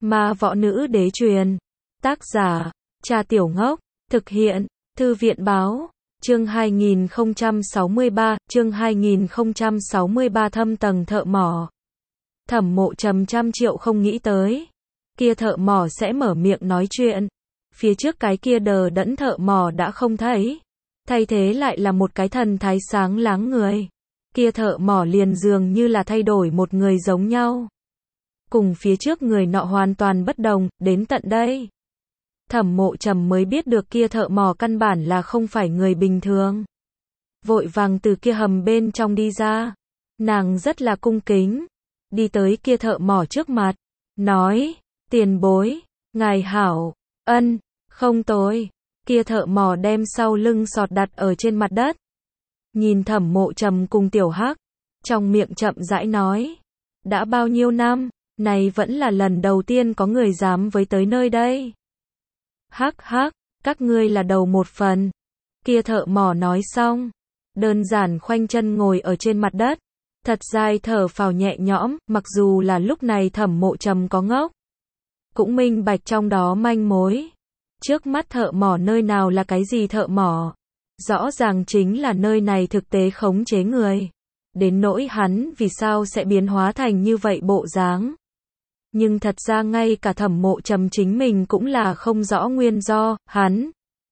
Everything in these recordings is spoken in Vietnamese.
Ma võ nữ đế truyền. Tác giả, Cha Tiểu Ngốc. Thực hiện, Thư viện báo. Chương 2063, chương 2063 thâm tầng thợ mỏ. Thẩm Mộ Trầm trăm triệu không nghĩ tới. Kia thợ mỏ sẽ mở miệng nói chuyện. Phía trước cái kia đờ đẫn thợ mỏ đã không thấy. Thay thế lại là một cái thần thái sáng láng người. Kia thợ mỏ liền dường như là thay đổi một người giống nhau. Cùng phía trước người nọ hoàn toàn bất đồng, đến tận đây. Thẩm Mộ Trầm mới biết được kia thợ mỏ căn bản là không phải người bình thường. Vội vàng từ kia hầm bên trong đi ra. Nàng rất là cung kính. Đi tới kia thợ mỏ trước mặt. Nói, tiền bối, ngài hảo, ân, không tối. Kia thợ mỏ đem sau lưng sọt đặt ở trên mặt đất. Nhìn Thẩm Mộ Trầm cùng Tiểu Hắc. Trong miệng chậm rãi nói. Đã bao nhiêu năm, này vẫn là lần đầu tiên có người dám với tới nơi đây. Hắc hắc, các ngươi là đầu một phần. Kia thợ mỏ nói xong. Đơn giản khoanh chân ngồi ở trên mặt đất. Thật dài thở phào nhẹ nhõm, mặc dù là lúc này Thẩm Mộ Trầm có ngốc. Cũng minh bạch trong đó manh mối. Trước mắt thợ mỏ nơi nào là cái gì thợ mỏ. Rõ ràng chính là nơi này thực tế khống chế người. Đến nỗi hắn vì sao sẽ biến hóa thành như vậy bộ dáng. Nhưng thật ra ngay cả Thẩm Mộ Trầm chính mình cũng là không rõ nguyên do, hắn.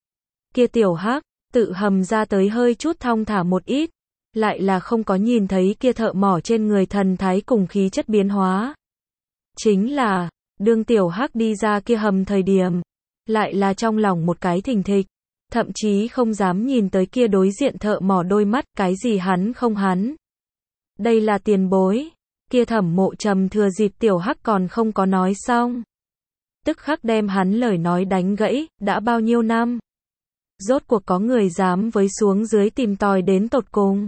Kia Tiểu Hắc, tự hầm ra tới hơi chút thong thả một ít. Lại là không có nhìn thấy kia thợ mỏ trên người thần thái cùng khí chất biến hóa. Chính là, đương Tiểu Hắc đi ra kia hầm thời điểm. Lại là trong lòng một cái thình thịch. Thậm chí không dám nhìn tới kia đối diện thợ mỏ đôi mắt, cái gì hắn không hắn. Đây là tiền bối. Kia Thẩm Mộ Trầm thừa dịp Tiểu Hắc còn không có nói xong. Tức khắc đem hắn lời nói đánh gãy, đã bao nhiêu năm. Rốt cuộc có người dám với xuống dưới tìm tòi đến tột cùng.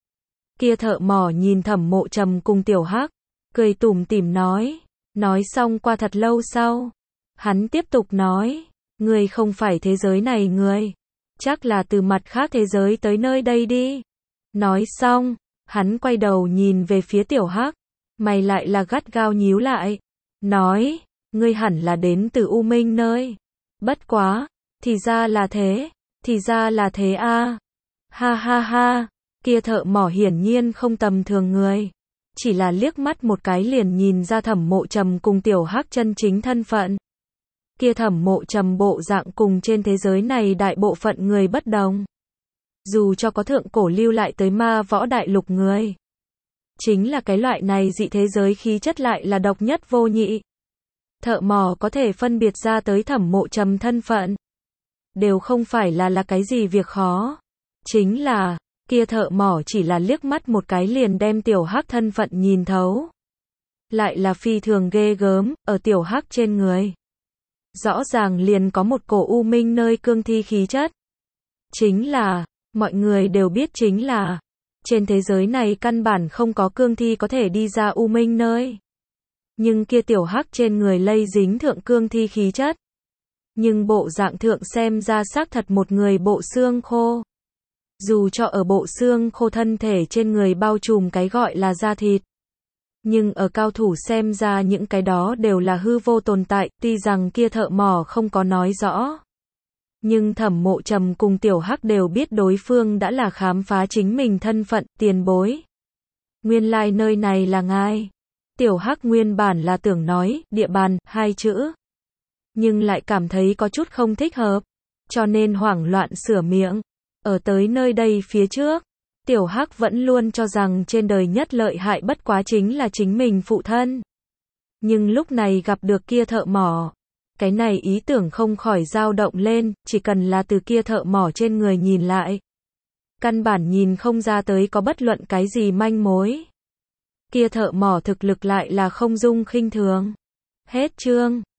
Kia thợ mỏ nhìn Thẩm Mộ Trầm cùng Tiểu Hắc, cười tủm tỉm nói. Nói xong qua thật lâu sau. Hắn tiếp tục nói. Người không phải thế giới này người. Chắc là từ mặt khác thế giới tới nơi đây đi. Nói xong, hắn quay đầu nhìn về phía Tiểu Hắc. Mày lại là gắt gao nhíu lại. Nói, ngươi hẳn là đến từ U Minh nơi. Bất quá, thì ra là thế. Thì ra là thế a. Ha ha ha, kia thợ mỏ hiển nhiên không tầm thường người. Chỉ là liếc mắt một cái liền nhìn ra Thẩm Mộ Trầm cùng Tiểu Hắc chân chính thân phận. Kia Thẩm Mộ Trầm bộ dạng cùng trên thế giới này đại bộ phận người bất đồng. Dù cho có thượng cổ lưu lại tới ma võ đại lục người. Chính là cái loại này dị thế giới khí chất lại là độc nhất vô nhị. Thợ mỏ có thể phân biệt ra tới Thẩm Mộ Trầm thân phận. Đều không phải là cái gì việc khó. Chính là, kia thợ mỏ chỉ là liếc mắt một cái liền đem Tiểu Hắc thân phận nhìn thấu. Lại là phi thường ghê gớm, ở Tiểu Hắc trên người. Rõ ràng liền có một cổ U Minh nơi cương thi khí chất. Chính là, mọi người đều biết chính là, trên thế giới này căn bản không có cương thi có thể đi ra U Minh nơi. Nhưng kia Tiểu Hắc trên người lây dính thượng cương thi khí chất. Nhưng bộ dạng thượng xem ra xác thật một người bộ xương khô. Dù cho ở bộ xương khô thân thể trên người bao trùm cái gọi là da thịt. Nhưng ở cao thủ xem ra những cái đó đều là hư vô tồn tại, tuy rằng kia thợ mỏ không có nói rõ. Nhưng Thẩm Mộ Trầm cùng Tiểu Hắc đều biết đối phương đã là khám phá chính mình thân phận, tiền bối. Nguyên lai nơi này là ngài. Tiểu Hắc nguyên bản là tưởng nói, địa bàn, hai chữ. Nhưng lại cảm thấy có chút không thích hợp. Cho nên hoảng loạn sửa miệng. Ở tới nơi đây phía trước. Tiểu Hắc vẫn luôn cho rằng trên đời nhất lợi hại bất quá chính là chính mình phụ thân. Nhưng lúc này gặp được kia thợ mỏ. Cái này ý tưởng không khỏi dao động lên, chỉ cần là từ kia thợ mỏ trên người nhìn lại. Căn bản nhìn không ra tới có bất luận cái gì manh mối. Kia thợ mỏ thực lực lại là không dung khinh thường. Hết chương.